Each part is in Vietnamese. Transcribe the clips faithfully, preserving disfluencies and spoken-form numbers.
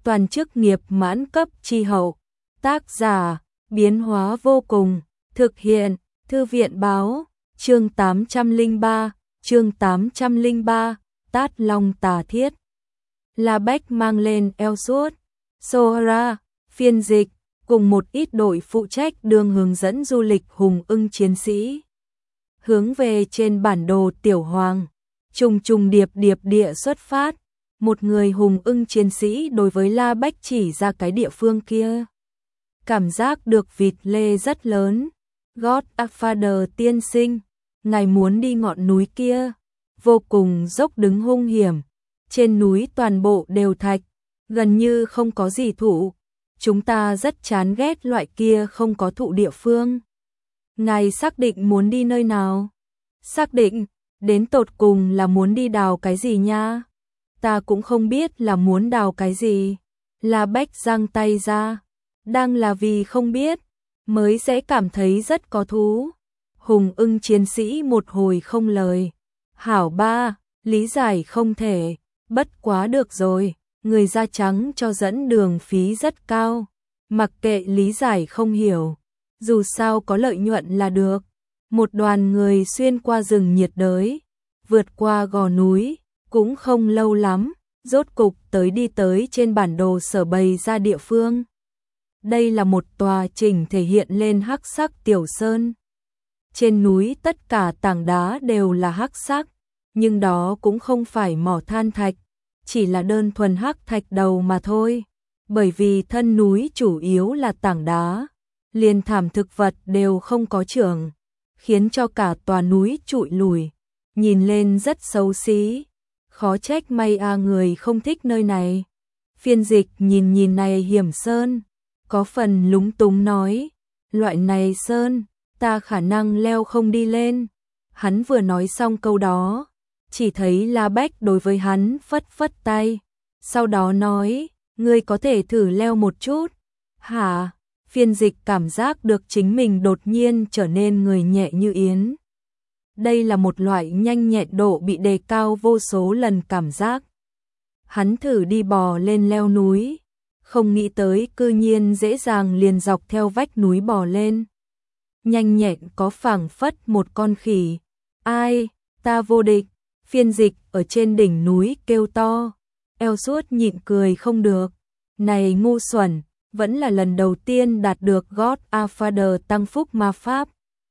toàn chức nghiệp mãn cấp chi hậu. Tác giả, biến hóa vô cùng, thực hiện, thư viện báo, chương tám trăm lẻ ba, chương tám trăm lẻ ba, Tát Long Tà Thiết. La Bách mang lên eo suốt, Sohra, phiên dịch, cùng một ít đội phụ trách đường hướng dẫn du lịch hùng ưng chiến sĩ. Hướng về trên bản đồ Tiểu Hoàng, trùng trùng điệp điệp địa xuất phát, một người hùng ưng chiến sĩ đối với La Bách chỉ ra cái địa phương kia. Cảm giác được vịt lê rất lớn. Godfather tiên sinh, ngài muốn đi ngọn núi kia, vô cùng dốc đứng hung hiểm, trên núi toàn bộ đều thạch, gần như không có gì thụ, chúng ta rất chán ghét loại kia không có thụ địa phương. Ngài xác định muốn đi nơi nào? Xác định, đến tột cùng là muốn đi đào cái gì nha? Ta cũng không biết là muốn đào cái gì. La Bách giang tay ra, đang là vì không biết, mới sẽ cảm thấy rất có thú. Hùng ưng chiến sĩ một hồi không lời. Hảo ba, lý giải không thể, bất quá được rồi, người da trắng cho dẫn đường phí rất cao, mặc kệ lý giải không hiểu, dù sao có lợi nhuận là được. Một đoàn người xuyên qua rừng nhiệt đới, vượt qua gò núi, cũng không lâu lắm, rốt cục tới đi tới trên bản đồ sở bày ra địa phương. Đây là một tòa chỉnh thể hiện lên hắc sắc tiểu sơn. Trên núi tất cả tảng đá đều là hắc sắc, nhưng đó cũng không phải mỏ than thạch, chỉ là đơn thuần hắc thạch đầu mà thôi. Bởi vì thân núi chủ yếu là tảng đá, liền thảm thực vật đều không có trưởng, khiến cho cả tòa núi trụi lùi, nhìn lên rất xấu xí. Khó trách may a người không thích nơi này. Phiên dịch nhìn nhìn này hiểm sơn, có phần lúng túng nói, loại này sơn, ta khả năng leo không đi lên. Hắn vừa nói xong câu đó, chỉ thấy La Bách đối với hắn phất phất tay, sau đó nói, ngươi có thể thử leo một chút. Hả? Phiên dịch cảm giác được chính mình đột nhiên trở nên người nhẹ như yến. Đây là một loại nhanh nhẹn độ bị đề cao vô số lần cảm giác. Hắn thử đi bò lên leo núi, không nghĩ tới cư nhiên dễ dàng liền dọc theo vách núi bò lên. Nhanh nhẹn có phảng phất một con khỉ. Ai, ta vô địch. Phiên dịch ở trên đỉnh núi kêu to, eo suốt nhịn cười không được. Này ngu xuẩn, vẫn là lần đầu tiên đạt được Godfather tăng phúc ma pháp.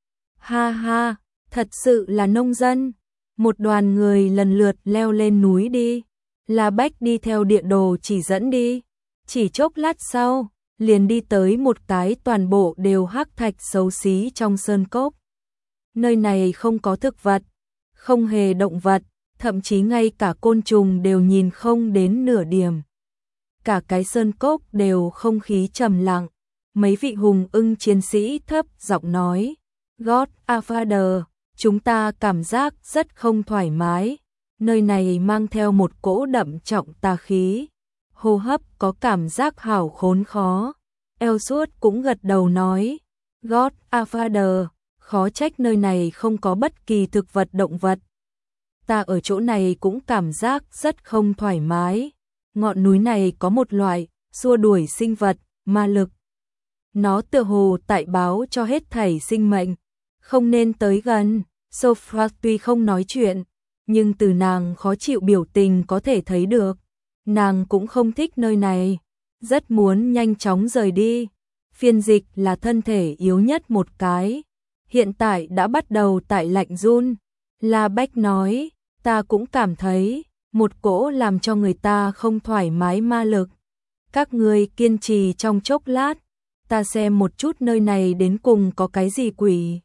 Ha ha, thật sự là nông dân. Một đoàn người lần lượt leo lên núi đi. La Bách đi theo địa đồ chỉ dẫn đi. Chỉ chốc lát sau, liền đi tới một cái toàn bộ đều hắc thạch xấu xí trong sơn cốc. Nơi này không có thực vật, không hề động vật, thậm chí ngay cả côn trùng đều nhìn không đến nửa điểm. Cả cái sơn cốc đều không khí trầm lặng. Mấy vị hùng ưng chiến sĩ thấp giọng nói, Godfather, chúng ta cảm giác rất không thoải mái. Nơi này mang theo một cỗ đậm trọng tà khí. Hô hấp có cảm giác hảo khốn khó. Eo suốt cũng gật đầu nói, Godfather, khó trách nơi này không có bất kỳ thực vật động vật. Ta ở chỗ này cũng cảm giác rất không thoải mái. Ngọn núi này có một loại xua đuổi sinh vật, ma lực. Nó tựa hồ tại báo cho hết thảy sinh mệnh, không nên tới gần. Sophia tuy không nói chuyện, nhưng từ nàng khó chịu biểu tình có thể thấy được. Nàng cũng không thích nơi này, rất muốn nhanh chóng rời đi. Phiên dịch là thân thể yếu nhất một cái, hiện tại đã bắt đầu tại lạnh run. La Bách nói, ta cũng cảm thấy một cỗ làm cho người ta không thoải mái ma lực. Các ngươi kiên trì trong chốc lát, ta xem một chút nơi này đến cùng có cái gì quỷ.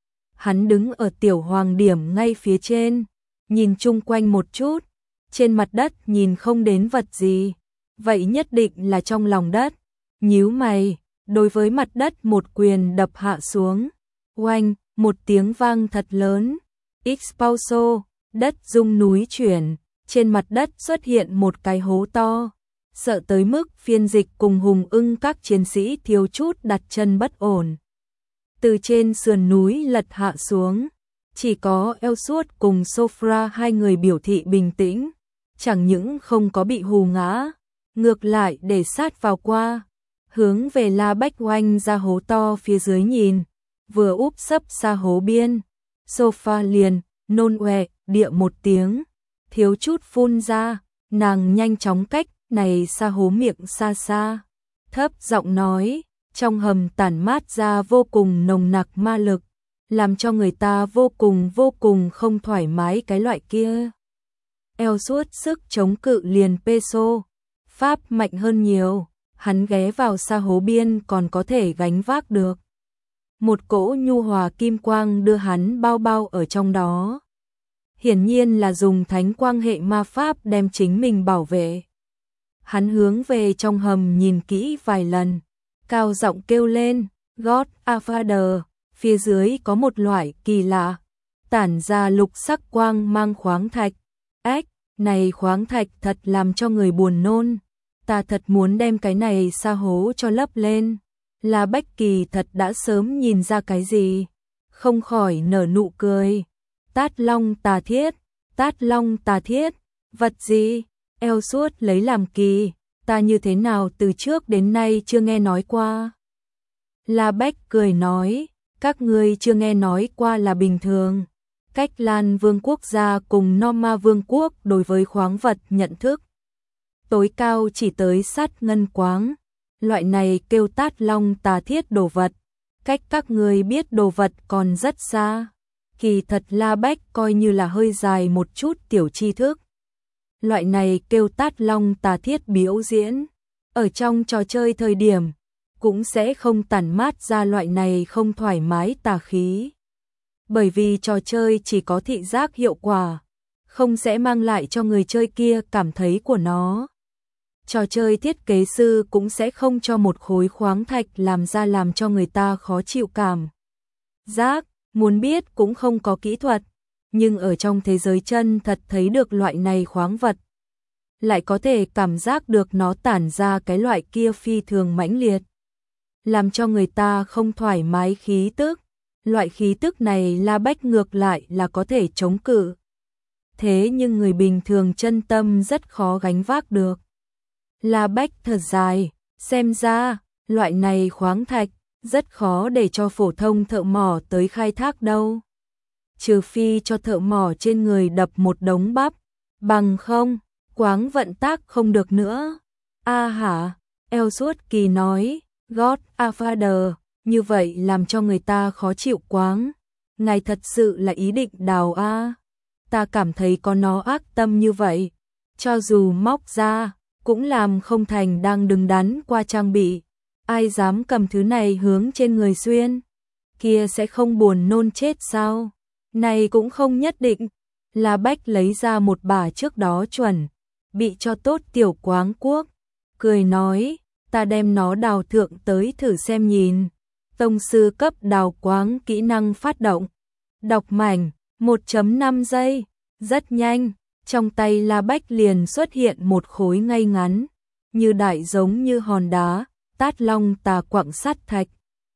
Hắn đứng ở tiểu hoàng điểm ngay phía trên, nhìn chung quanh một chút, trên mặt đất nhìn không đến vật gì, vậy nhất định là trong lòng đất. Nhíu mày, đối với mặt đất một quyền đập hạ xuống, oanh, một tiếng vang thật lớn, expulso, đất rung núi chuyển, trên mặt đất xuất hiện một cái hố to, sợ tới mức phiên dịch cùng hùng ưng các chiến sĩ thiếu chút đặt chân bất ổn. Từ trên sườn núi lật hạ xuống, chỉ có eo suốt cùng Sophia hai người biểu thị bình tĩnh, chẳng những không có bị hù ngã, ngược lại để sát vào qua, hướng về La Bách oanh ra hố to phía dưới nhìn, vừa úp sấp xa hố biên, sofa liền, nôn ọe, địa một tiếng, thiếu chút phun ra, nàng nhanh chóng cách này xa hố miệng xa xa, thấp giọng nói, trong hầm tản mát ra vô cùng nồng nặc ma lực, làm cho người ta vô cùng vô cùng không thoải mái cái loại kia. Eo suốt sức chống cự liền peso, pháp mạnh hơn nhiều, hắn ghé vào xa hố biên còn có thể gánh vác được. Một cỗ nhu hòa kim quang đưa hắn bao bao ở trong đó. Hiển nhiên là dùng thánh quang hệ ma pháp đem chính mình bảo vệ. Hắn hướng về trong hầm nhìn kỹ vài lần, cao giọng kêu lên, God a Father, phía dưới có một loại kỳ lạ, tản ra lục sắc quang mang khoáng thạch. Ếch, này khoáng thạch thật làm cho người buồn nôn, ta thật muốn đem cái này sa hố cho lấp lên. La Bách Kỳ thật đã sớm nhìn ra cái gì, không khỏi nở nụ cười. Tát long tà thiết, tát long tà thiết, vật gì? Eo suốt lấy làm kỳ, ta như thế nào từ trước đến nay chưa nghe nói qua. La Bách cười nói, các ngươi chưa nghe nói qua là bình thường. Cách Lan Vương quốc gia cùng Norma Vương quốc đối với khoáng vật nhận thức tối cao chỉ tới sát ngân quáng. Loại này kêu tát long tà thiết đồ vật, cách các ngươi biết đồ vật còn rất xa. Kỳ thật La Bách coi như là hơi dài một chút tiểu tri thức. Loại này kêu tát long tà thiết biểu diễn, ở trong trò chơi thời điểm, cũng sẽ không tản mát ra loại này không thoải mái tà khí. Bởi vì trò chơi chỉ có thị giác hiệu quả, không sẽ mang lại cho người chơi kia cảm thấy của nó. Trò chơi thiết kế sư cũng sẽ không cho một khối khoáng thạch làm ra làm cho người ta khó chịu cảm giác, muốn biết cũng không có kỹ thuật, nhưng ở trong thế giới chân thật thấy được loại này khoáng vật, lại có thể cảm giác được nó tản ra cái loại kia phi thường mãnh liệt, làm cho người ta không thoải mái khí tức. Loại khí tức này La Bách ngược lại là có thể chống cự. Thế nhưng người bình thường chân tâm rất khó gánh vác được. La Bách thật dài, xem ra, loại này khoáng thạch, rất khó để cho phổ thông thợ mỏ tới khai thác đâu. Trừ phi cho thợ mỏ trên người đập một đống bắp, bằng không, quáng vận tác không được nữa. A hả, Eo suốt kỳ nói, God a Father, như vậy làm cho người ta khó chịu quáng. Ngài thật sự là ý định đào a? Ta cảm thấy có nó ác tâm như vậy, cho dù móc ra, cũng làm không thành đang đứng đắn qua trang bị. Ai dám cầm thứ này hướng trên người xuyên, kia sẽ không buồn nôn chết sao? Này cũng không nhất định. La Bách lấy ra một bả trước đó chuẩn bị cho tốt tiểu quáng cuốc, cười nói, ta đem nó đào thượng tới thử xem nhìn. Tông sư cấp đào quáng kỹ năng phát động. Đọc mảnh, một phẩy năm giây, rất nhanh, trong tay La Bách liền xuất hiện một khối ngay ngắn, như đại giống như hòn đá, tát long tà quặng sắt thạch.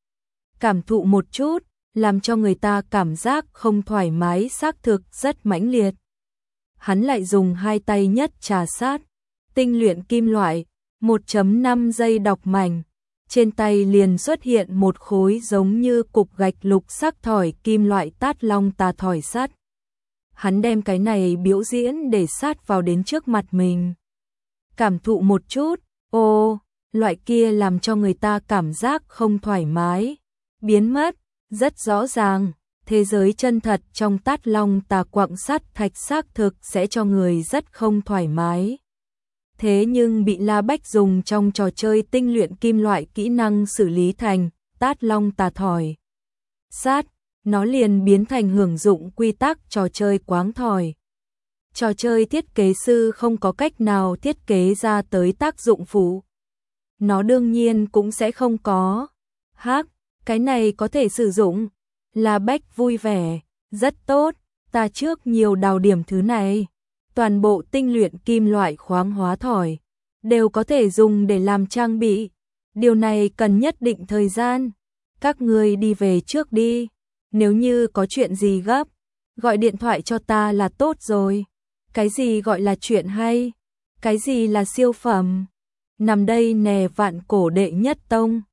Cảm thụ một chút, làm cho người ta cảm giác không thoải mái xác thực rất mãnh liệt. Hắn lại dùng hai tay nhất trà sát, tinh luyện kim loại, một phẩy năm giây đọc mảnh. Trên tay liền xuất hiện một khối giống như cục gạch lục sắc thỏi kim loại tát long tà thỏi sắt. Hắn đem cái này biểu diễn để sát vào đến trước mặt mình. Cảm thụ một chút, ô, loại kia làm cho người ta cảm giác không thoải mái, biến mất, rất rõ ràng. Thế giới chân thật trong tát long tà quặng sắt thạch xác thực sẽ cho người rất không thoải mái. Thế nhưng bị La Bách dùng trong trò chơi tinh luyện kim loại kỹ năng xử lý thành tát long tà thỏi sát, nó liền biến thành hưởng dụng quy tắc trò chơi quáng thỏi. Trò chơi thiết kế sư không có cách nào thiết kế ra tới tác dụng phụ. Nó đương nhiên cũng sẽ không có. Hắc, cái này có thể sử dụng. La Bách vui vẻ, rất tốt, ta trước nhiều đào điểm thứ này. Toàn bộ tinh luyện kim loại khoáng hóa thỏi đều có thể dùng để làm trang bị. Điều này cần nhất định thời gian. Các ngươi đi về trước đi. Nếu như có chuyện gì gấp, gọi điện thoại cho ta là tốt rồi. Cái gì gọi là chuyện hay? Cái gì là siêu phẩm? nằm đây nè vạn cổ đệ nhất tông.